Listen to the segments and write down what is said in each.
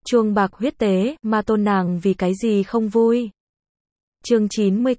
Chuông bạc huyết tế, ma tôn nàng vì cái gì không vui. Chương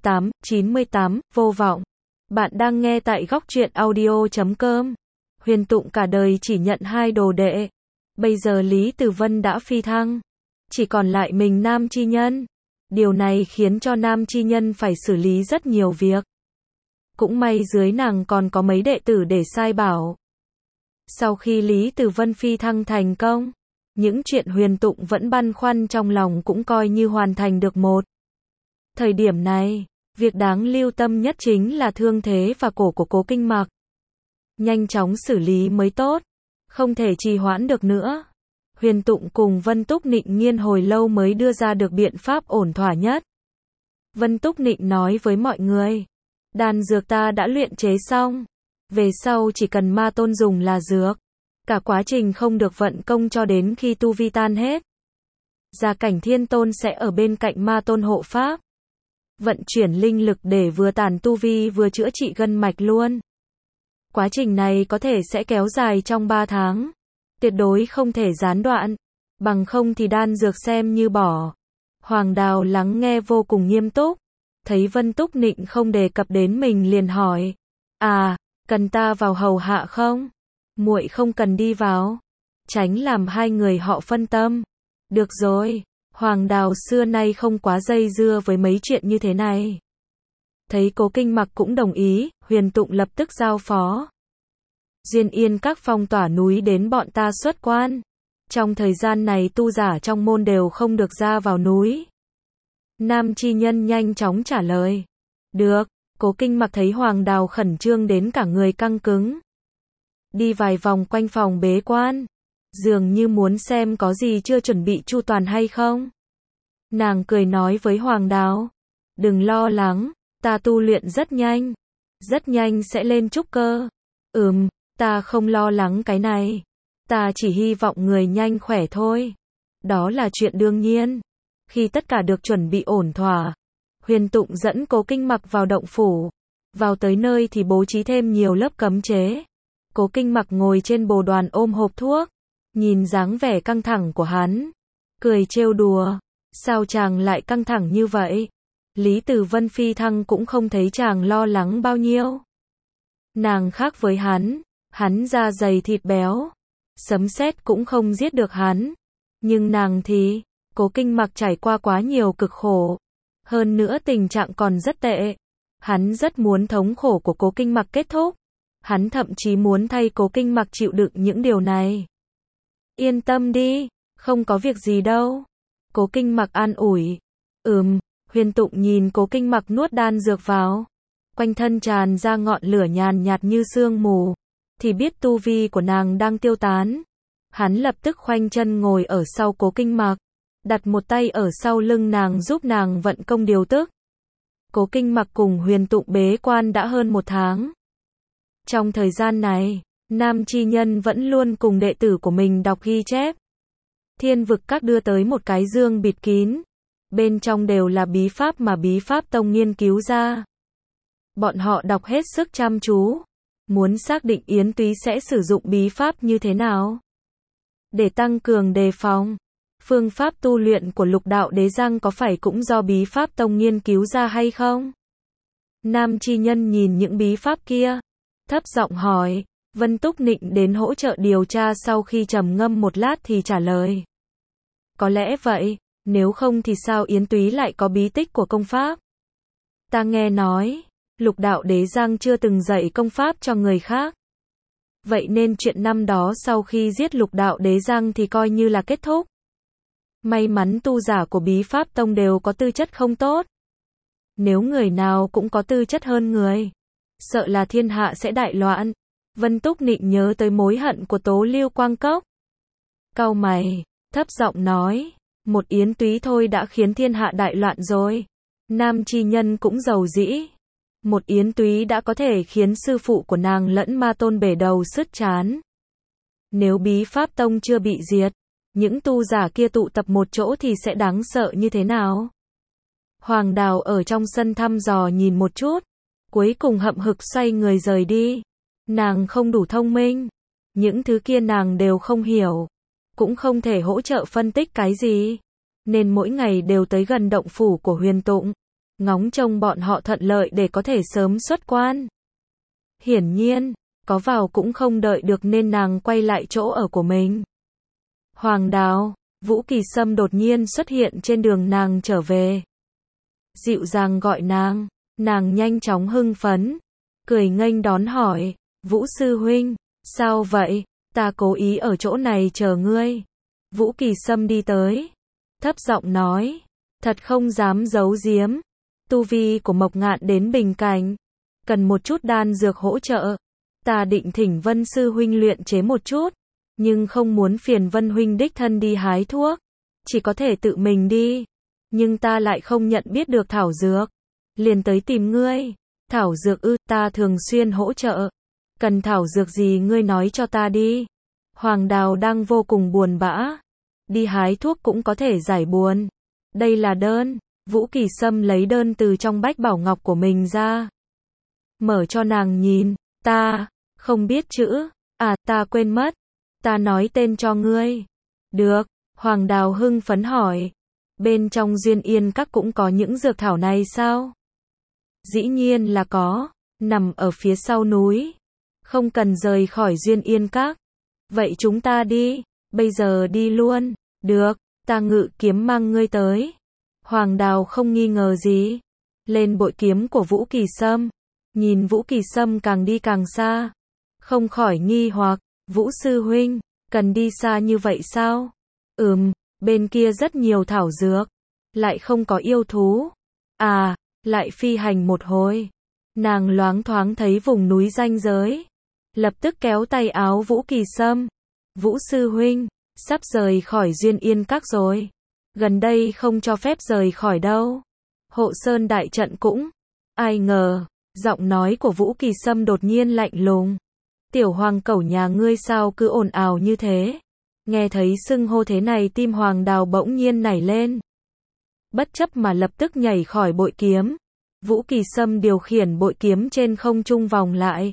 98, vô vọng. Bạn đang nghe tại góc truyện audio.com. Huyền Tụng cả đời chỉ nhận 2 đồ đệ. Bây giờ Lý Tử Vân đã phi thăng. Chỉ còn lại mình Nam Chi Nhân. Điều này khiến cho Nam Chi Nhân phải xử lý rất nhiều việc. Cũng may dưới nàng còn có mấy đệ tử để sai bảo. Sau khi Lý Tử Vân phi thăng thành công, những chuyện Huyền Tụng vẫn băn khoăn trong lòng cũng coi như hoàn thành được một. Thời điểm này, việc đáng lưu tâm nhất chính là thương thế và cổ của Cố Kinh Mặc. Nhanh chóng xử lý mới tốt, không thể trì hoãn được nữa. Huyền Tụng cùng Vân Túc Nịnh nghiên hồi lâu mới đưa ra được biện pháp ổn thỏa nhất. Vân Túc Nịnh nói với mọi người, đan dược ta đã luyện chế xong, về sau chỉ cần ma tôn dùng là dược. Cả quá trình không được vận công cho đến khi tu vi tan hết. Gia cảnh Thiên Tôn sẽ ở bên cạnh ma tôn hộ pháp. Vận chuyển linh lực để vừa tản tu vi vừa chữa trị gân mạch luôn. Quá trình này có thể sẽ kéo dài trong 3 tháng. Tuyệt đối không thể gián đoạn. Bằng không thì đan dược xem như bỏ. Hoàng Đào lắng nghe vô cùng nghiêm túc. Thấy Vân Túc Nịnh không đề cập đến mình liền hỏi. À, cần ta vào hầu hạ không? Muội không cần đi vào. Tránh làm hai người họ phân tâm. Được rồi. Hoàng Đào xưa nay không quá dây dưa với mấy chuyện như thế này. Thấy Cố Kinh Mặc cũng đồng ý, Huyền Tụng lập tức giao phó. Duyên Yên các phong tỏa núi đến bọn ta xuất quan. Trong thời gian này tu giả trong môn đều không được ra vào núi. Nam Chi Nhân nhanh chóng trả lời. Được. Cố Kinh Mặc thấy Hoàng Đào khẩn trương đến cả người căng cứng. Đi vài vòng quanh phòng bế quan. Dường như muốn xem có gì chưa chuẩn bị chu toàn hay không. Nàng cười nói với Hoàng Đào. Đừng lo lắng, ta tu luyện rất nhanh. Rất nhanh sẽ lên trúc cơ. Ta không lo lắng cái này. Ta chỉ hy vọng người nhanh khỏe thôi. Đó là chuyện đương nhiên. Khi tất cả được chuẩn bị ổn thỏa, Huyền Tụng dẫn Cố Kinh Mặc vào động phủ. Vào tới nơi thì bố trí thêm nhiều lớp cấm chế. Cố Kinh Mặc ngồi trên bồ đoàn ôm hộp thuốc. Nhìn dáng vẻ căng thẳng của hắn. Cười trêu đùa. Sao chàng lại căng thẳng như vậy? Lý Tử Vân phi thăng cũng không thấy chàng lo lắng bao nhiêu. Nàng khác với hắn. Hắn da dày thịt béo. Sấm sét cũng không giết được hắn. Nhưng nàng thì, Cố Kinh Mặc trải qua quá nhiều cực khổ. Hơn nữa tình trạng còn rất tệ. Hắn rất muốn thống khổ của Cố Kinh Mặc kết thúc. Hắn thậm chí muốn thay Cố Kinh Mặc chịu đựng những điều này. Yên tâm đi, không có việc gì đâu. Cố Kinh Mặc an ủi. Huyền Tụng nhìn Cố Kinh Mặc nuốt đan dược vào. Quanh thân tràn ra ngọn lửa nhàn nhạt như sương mù. Thì biết tu vi của nàng đang tiêu tán. Hắn lập tức khoanh chân ngồi ở sau Cố Kinh Mặc. Đặt một tay ở sau lưng nàng giúp nàng vận công điều tức. Cố Kinh Mặc cùng Huyền Tụng bế quan đã hơn 1 tháng. Trong thời gian này, Nam Chi Nhân vẫn luôn cùng đệ tử của mình đọc ghi chép. Thiên Vực Các đưa tới một cái dương bịt kín. Bên trong đều là bí pháp mà Bí Pháp Tông nghiên cứu ra. Bọn họ đọc hết sức chăm chú. Muốn xác định Yến Túy sẽ sử dụng bí pháp như thế nào. Để tăng cường đề phòng. Phương pháp tu luyện của Lục Đạo Đế Giang có phải cũng do Bí Pháp Tông nghiên cứu ra hay không? Nam Chi Nhân nhìn những bí pháp kia. Thấp giọng hỏi. Vân Túc Nịnh đến hỗ trợ điều tra sau khi trầm ngâm một lát thì trả lời. Có lẽ vậy, nếu không thì sao Yến Túy lại có bí tích của công pháp? Ta nghe nói, Lục Đạo Đế Giang chưa từng dạy công pháp cho người khác. Vậy nên chuyện năm đó sau khi giết Lục Đạo Đế Giang thì coi như là kết thúc. May mắn tu giả của Bí Pháp Tông đều có tư chất không tốt. Nếu người nào cũng có tư chất hơn người, sợ là thiên hạ sẽ đại loạn. Vân Túc Nịnh nhớ tới mối hận của Tố Lưu Quang Cốc. Cau mày, thấp giọng nói, một Yến Túy thôi đã khiến thiên hạ đại loạn rồi. Nam Chi Nhân cũng giàu dĩ. Một Yến Túy đã có thể khiến sư phụ của nàng lẫn ma tôn bể đầu sứt trán. Nếu Bí Pháp Tông chưa bị diệt, những tu giả kia tụ tập một chỗ thì sẽ đáng sợ như thế nào? Hoàng Đào ở trong sân thăm dò nhìn một chút. Cuối cùng hậm hực xoay người rời đi. Nàng không đủ thông minh. Những thứ kia nàng đều không hiểu. cũng không thể hỗ trợ phân tích cái gì, nên mỗi ngày đều tới gần động phủ của Huyền Tụng, ngóng trông bọn họ thuận lợi để có thể sớm xuất quan. Hiển nhiên, có vào cũng không đợi được nên nàng quay lại chỗ ở của mình. Hoàng Đào, Vũ Kỳ Sâm đột nhiên xuất hiện trên đường nàng trở về. Dịu dàng gọi nàng nhanh chóng hưng phấn, cười nghênh đón hỏi, Vũ sư huynh, sao vậy, ta cố ý ở chỗ này chờ ngươi. Vũ Kỳ Sâm đi tới, thấp giọng nói, thật không dám giấu giếm, tu vi của Mộc Ngạn đến bình cảnh, cần một chút đan dược hỗ trợ, ta định thỉnh Vân sư huynh luyện chế một chút, nhưng không muốn phiền Vân huynh đích thân đi hái thuốc, chỉ có thể tự mình đi, nhưng ta lại không nhận biết được thảo dược, liền tới tìm ngươi. Thảo dược ư, ta thường xuyên hỗ trợ, cần thảo dược gì ngươi nói cho ta đi. Hoàng Đào đang vô cùng buồn bã, đi hái thuốc cũng có thể giải buồn. Đây là đơn. Vũ Kỳ Sâm lấy đơn từ trong bách bảo ngọc của mình ra, mở cho nàng nhìn. Ta không biết chữ, ta quên mất, ta nói tên cho ngươi. Được. Hoàng Đào hưng phấn hỏi, bên trong Duyên Yên Các cũng có những dược thảo này sao? Dĩ nhiên là có, nằm ở phía sau núi, không cần rời khỏi Duyên Yên Các. Vậy chúng ta đi, bây giờ đi luôn. Được, ta ngự kiếm mang ngươi tới. Hoàng Đào không nghi ngờ gì, lên bội kiếm của Vũ Kỳ Sâm, nhìn Vũ Kỳ Sâm càng đi càng xa, không khỏi nghi hoặc, Vũ sư huynh, cần đi xa như vậy sao? Bên kia rất nhiều thảo dược, lại không có yêu thú. Lại phi hành một hồi, nàng loáng thoáng thấy vùng núi ranh giới, lập tức kéo tay áo Vũ Kỳ Sâm. Vũ sư huynh, sắp rời khỏi Duyên Yên Các rồi, gần đây không cho phép rời khỏi đâu. Hộ Sơn đại trận cũng. Ai ngờ, giọng nói của Vũ Kỳ Sâm đột nhiên lạnh lùng. Tiểu hoàng cẩu nhà ngươi sao cứ ồn ào như thế? Nghe thấy xưng hô thế này tim Hoàng Đào bỗng nhiên nảy lên. Bất chấp mà lập tức nhảy khỏi bội kiếm. Vũ Kỳ Sâm điều khiển bội kiếm trên không trung vòng lại.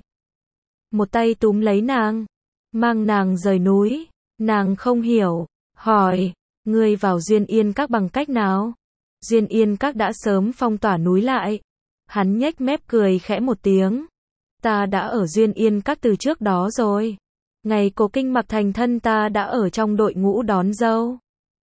Một tay túm lấy nàng, mang nàng rời núi. Nàng không hiểu, hỏi, ngươi vào Duyên Yên Các bằng cách nào? Duyên Yên Các đã sớm phong tỏa núi lại. Hắn nhếch mép cười khẽ một tiếng. Ta đã ở Duyên Yên Các từ trước đó rồi. Ngày Cố Kinh Mặc thành thân ta đã ở trong đội ngũ đón dâu.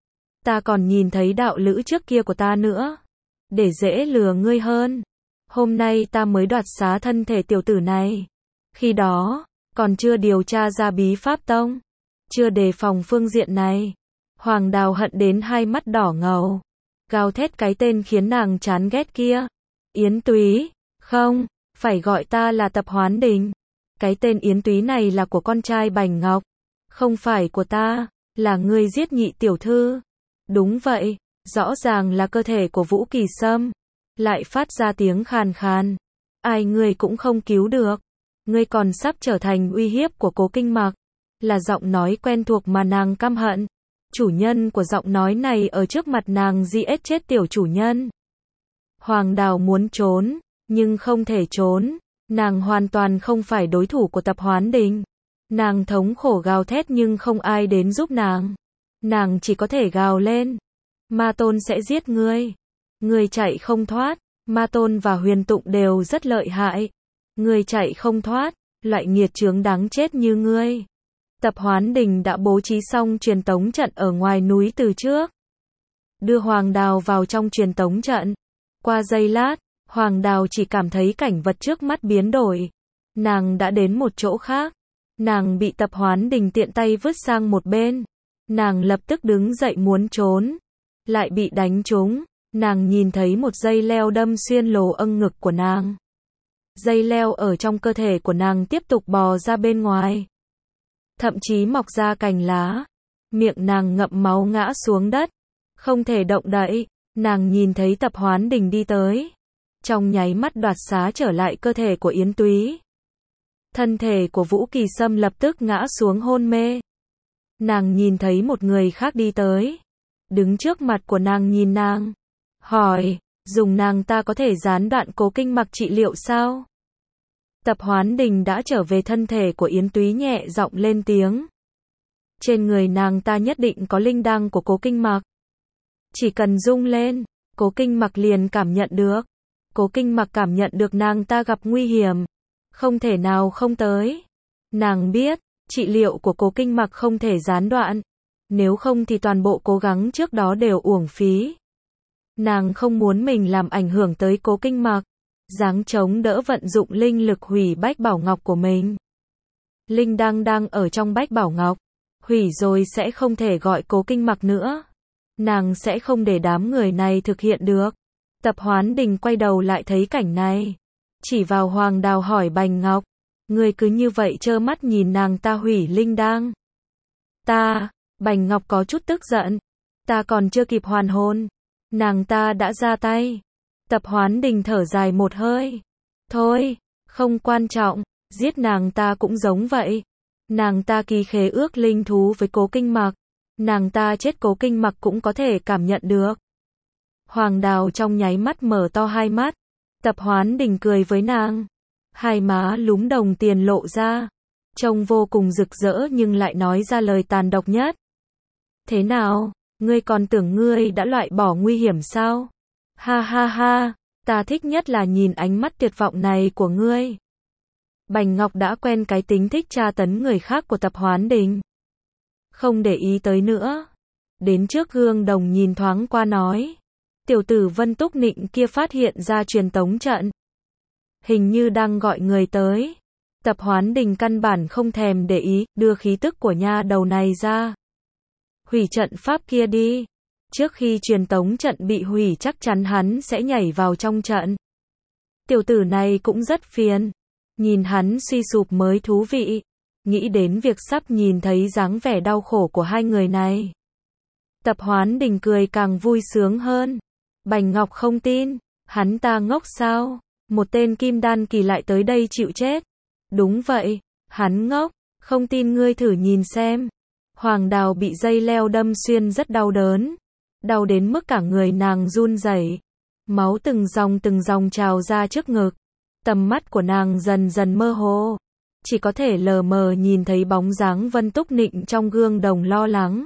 Ta còn nhìn thấy đạo lữ trước kia của ta nữa. Để dễ lừa ngươi hơn, hôm nay ta mới đoạt xá thân thể tiểu tử này. Khi đó, còn chưa điều tra ra bí pháp tông, chưa đề phòng phương diện này. Hoàng Đào hận đến hai mắt đỏ ngầu, gào thét cái tên khiến nàng chán ghét kia. Yến Túy, không, phải gọi ta là Tập Hoán Đình. Cái tên Yến Túy này là của con trai Bành Ngọc, không phải của ta, là ngươi giết nhị tiểu thư. Đúng vậy, rõ ràng là cơ thể của Vũ Kỳ Sâm, lại phát ra tiếng khàn khàn. Ai ngươi cũng không cứu được, ngươi còn sắp trở thành uy hiếp của Cố Kinh Mặc. Là giọng nói quen thuộc mà nàng căm hận. Chủ nhân của giọng nói này ở trước mặt nàng giết chết tiểu chủ nhân. Hoàng Đào muốn trốn, nhưng không thể trốn. Nàng hoàn toàn không phải đối thủ của Tập Hoán Đình. Nàng thống khổ gào thét nhưng không ai đến giúp nàng. Nàng chỉ có thể gào lên. Ma Tôn sẽ giết ngươi. Ngươi chạy không thoát. Ma Tôn và Huyền Tụng đều rất lợi hại. Ngươi chạy không thoát. Loại nghiệt chướng đáng chết như ngươi. Tập Hoán Đình đã bố trí xong truyền tống trận ở ngoài núi từ trước. Đưa Hoàng Đào vào trong truyền tống trận. Qua giây lát, Hoàng Đào chỉ cảm thấy cảnh vật trước mắt biến đổi. Nàng đã đến một chỗ khác. Nàng bị Tập Hoán Đình tiện tay vứt sang một bên. Nàng lập tức đứng dậy muốn trốn. Lại bị đánh trúng. Nàng nhìn thấy một dây leo đâm xuyên lỗ âng ngực của nàng. Dây leo ở trong cơ thể của nàng tiếp tục bò ra bên ngoài. Thậm chí mọc ra cành lá. Miệng nàng ngậm máu ngã xuống đất. Không thể động đậy. Nàng nhìn thấy Tập Hoán Đình đi tới. Trong nháy mắt đoạt xá trở lại cơ thể của Yến Túy. Thân thể của Vũ Kỳ Sâm lập tức ngã xuống hôn mê. Nàng nhìn thấy một người khác đi tới. Đứng trước mặt của nàng nhìn nàng. Hỏi, dùng nàng ta có thể gián đoạn Cố Kinh Mặc trị liệu sao? Tập Hoán Đình đã trở về thân thể của Yến Túy nhẹ giọng lên tiếng. Trên người nàng ta nhất định có linh đăng của Cố Kinh Mặc. Chỉ cần rung lên, Cố Kinh Mặc liền cảm nhận được. Cố Kinh Mặc cảm nhận được nàng ta gặp nguy hiểm. Không thể nào không tới. Nàng biết, trị liệu của Cố Kinh Mặc không thể gián đoạn. Nếu không thì toàn bộ cố gắng trước đó đều uổng phí. Nàng không muốn mình làm ảnh hưởng tới Cố Kinh Mặc. Giáng chống đỡ vận dụng linh lực hủy Bách Bảo Ngọc của mình. Linh đăng đang ở trong Bách Bảo Ngọc. Hủy rồi sẽ không thể gọi Cố Kinh Mặc nữa. Nàng sẽ không để đám người này thực hiện được. Tập Hoán Đình quay đầu lại thấy cảnh này. Chỉ vào Hoàng Đào hỏi Bành Ngọc. Người cứ như vậy trơ mắt nhìn nàng ta hủy linh đăng. Bành Ngọc có chút tức giận. Ta còn chưa kịp hoàn hồn. Nàng ta đã ra tay. Tập Hoán Đình thở dài một hơi. Thôi, không quan trọng, giết nàng ta cũng giống vậy. Nàng ta ký khế ước linh thú với Cố Kinh Mặc. Nàng ta chết Cố Kinh Mặc cũng có thể cảm nhận được. Hoàng Đào trong nháy mắt mở to hai mắt. Tập Hoán Đình cười với nàng. Hai má lúm đồng tiền lộ ra. Trông vô cùng rực rỡ nhưng lại nói ra lời tàn độc nhất. Thế nào, ngươi còn tưởng ngươi đã loại bỏ nguy hiểm sao? Ha ha ha, ta thích nhất là nhìn ánh mắt tuyệt vọng này của ngươi. Bành Ngọc đã quen cái tính thích tra tấn người khác của Tập Hoán Đình. Không để ý tới nữa. Đến trước gương đồng nhìn thoáng qua nói. Tiểu tử Vân Túc Nịnh kia phát hiện ra truyền tống trận. Hình như đang gọi người tới. Tập Hoán Đình căn bản không thèm để ý, đưa khí tức của nha đầu này ra. Hủy trận pháp kia đi. Trước khi truyền tống trận bị hủy chắc chắn hắn sẽ nhảy vào trong trận. Tiểu tử này cũng rất phiền. Nhìn hắn suy sụp mới thú vị. Nghĩ đến việc sắp nhìn thấy dáng vẻ đau khổ của hai người này. Tập Hoán Đình cười càng vui sướng hơn. Bành Ngọc không tin. Hắn ta ngốc sao? Một tên kim đan kỳ lại tới đây chịu chết. Đúng vậy. Hắn ngốc. Không tin ngươi thử nhìn xem. Hoàng Đào bị dây leo đâm xuyên rất đau đớn. Đau đến mức cả người nàng run rẩy. Máu từng dòng trào ra trước ngực. Tầm mắt của nàng dần dần mơ hồ. Chỉ có thể lờ mờ nhìn thấy bóng dáng Vân Túc Nịnh trong gương đồng lo lắng.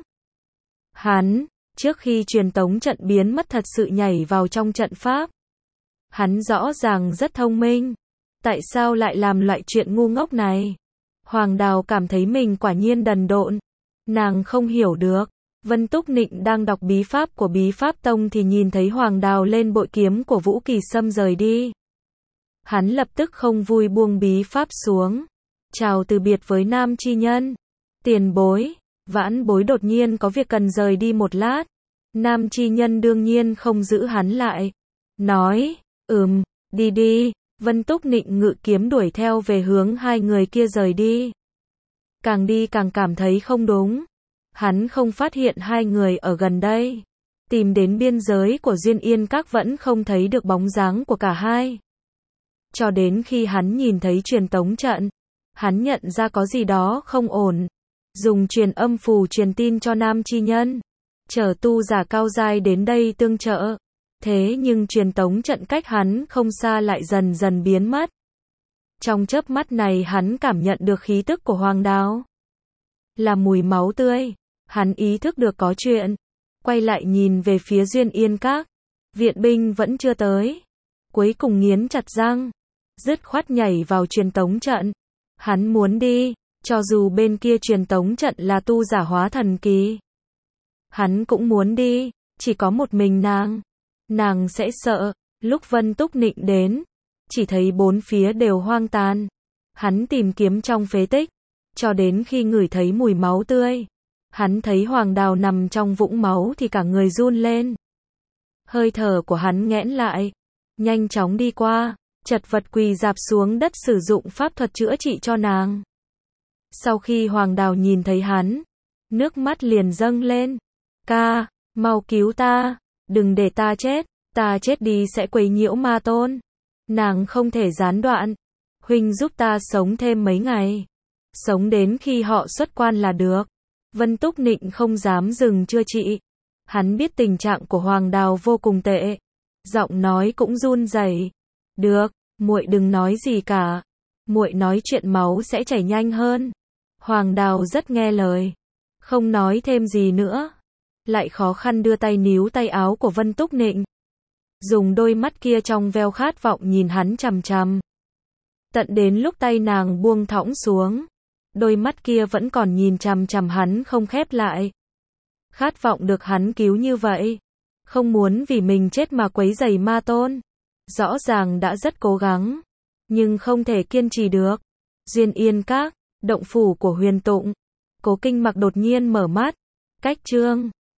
Hắn, trước khi truyền tống trận biến mất thật sự nhảy vào trong trận pháp. Hắn rõ ràng rất thông minh. Tại sao lại làm loại chuyện ngu ngốc này? Hoàng Đào cảm thấy mình quả nhiên đần độn. Nàng không hiểu được. Vân Túc Nịnh đang đọc bí pháp của Bí Pháp Tông thì nhìn thấy Hoàng Đào lên bội kiếm của Vũ Kỳ Sâm rời đi. Hắn lập tức không vui buông bí pháp xuống. Chào từ biệt với nam chi nhân. Tiền bối, vãn bối đột nhiên có việc cần rời đi một lát. Nam chi nhân đương nhiên không giữ hắn lại. Nói, đi đi. Vân Túc Nịnh ngự kiếm đuổi theo về hướng hai người kia rời đi. Càng đi càng cảm thấy không đúng. Hắn không phát hiện hai người ở gần đây. Tìm đến biên giới của Duyên Yên Các vẫn không thấy được bóng dáng của cả hai. Cho đến khi hắn nhìn thấy truyền tống trận, hắn nhận ra có gì đó không ổn. Dùng truyền âm phù truyền tin cho nam chi nhân. Chờ tu giả cao giai đến đây tương trợ. Thế nhưng truyền tống trận cách hắn không xa lại dần dần biến mất. Trong chớp mắt này hắn cảm nhận được khí tức của Hoàng Đào. Là mùi máu tươi. Hắn ý thức được có chuyện. Quay lại nhìn về phía Duyên Yên Các. Viện binh vẫn chưa tới. Cuối cùng nghiến chặt răng. Dứt khoát nhảy vào truyền tống trận. Hắn muốn đi. Cho dù bên kia truyền tống trận là tu giả hóa thần kỳ. Hắn cũng muốn đi. Chỉ có một mình nàng. Nàng sẽ sợ. Lúc Vân Túc Nịnh đến. Chỉ thấy bốn phía đều hoang tàn. Hắn tìm kiếm trong phế tích. Cho đến khi ngửi thấy mùi máu tươi. Hắn thấy Hoàng Đào nằm trong vũng máu thì cả người run lên. Hơi thở của hắn nghẽn lại. Nhanh chóng đi qua. Chật vật quỳ rạp xuống đất sử dụng pháp thuật chữa trị cho nàng. Sau khi Hoàng Đào nhìn thấy hắn. Nước mắt liền dâng lên. Ca, mau cứu ta. Đừng để ta chết. Ta chết đi sẽ quấy nhiễu ma tôn. Nàng không thể gián đoạn. Huynh giúp ta sống thêm mấy ngày. Sống đến khi họ xuất quan là được. Vân Túc Nịnh không dám dừng chữa trị. Hắn biết tình trạng của Hoàng Đào vô cùng tệ. Giọng nói cũng run rẩy. Được, muội đừng nói gì cả. Muội nói chuyện máu sẽ chảy nhanh hơn. Hoàng Đào rất nghe lời. Không nói thêm gì nữa. Lại khó khăn đưa tay níu tay áo của Vân Túc Nịnh. Dùng đôi mắt kia trong veo khát vọng nhìn hắn chằm chằm. Tận đến lúc tay nàng buông thõng xuống. Đôi mắt kia vẫn còn nhìn chằm chằm hắn không khép lại. Khát vọng được hắn cứu như vậy. Không muốn vì mình chết mà quấy rầy Ma Tôn. Rõ ràng đã rất cố gắng. Nhưng không thể kiên trì được. Duyên Yên Các, động phủ của Huyền Tụng. Cố Kinh Mặc đột nhiên mở mắt. Cách chương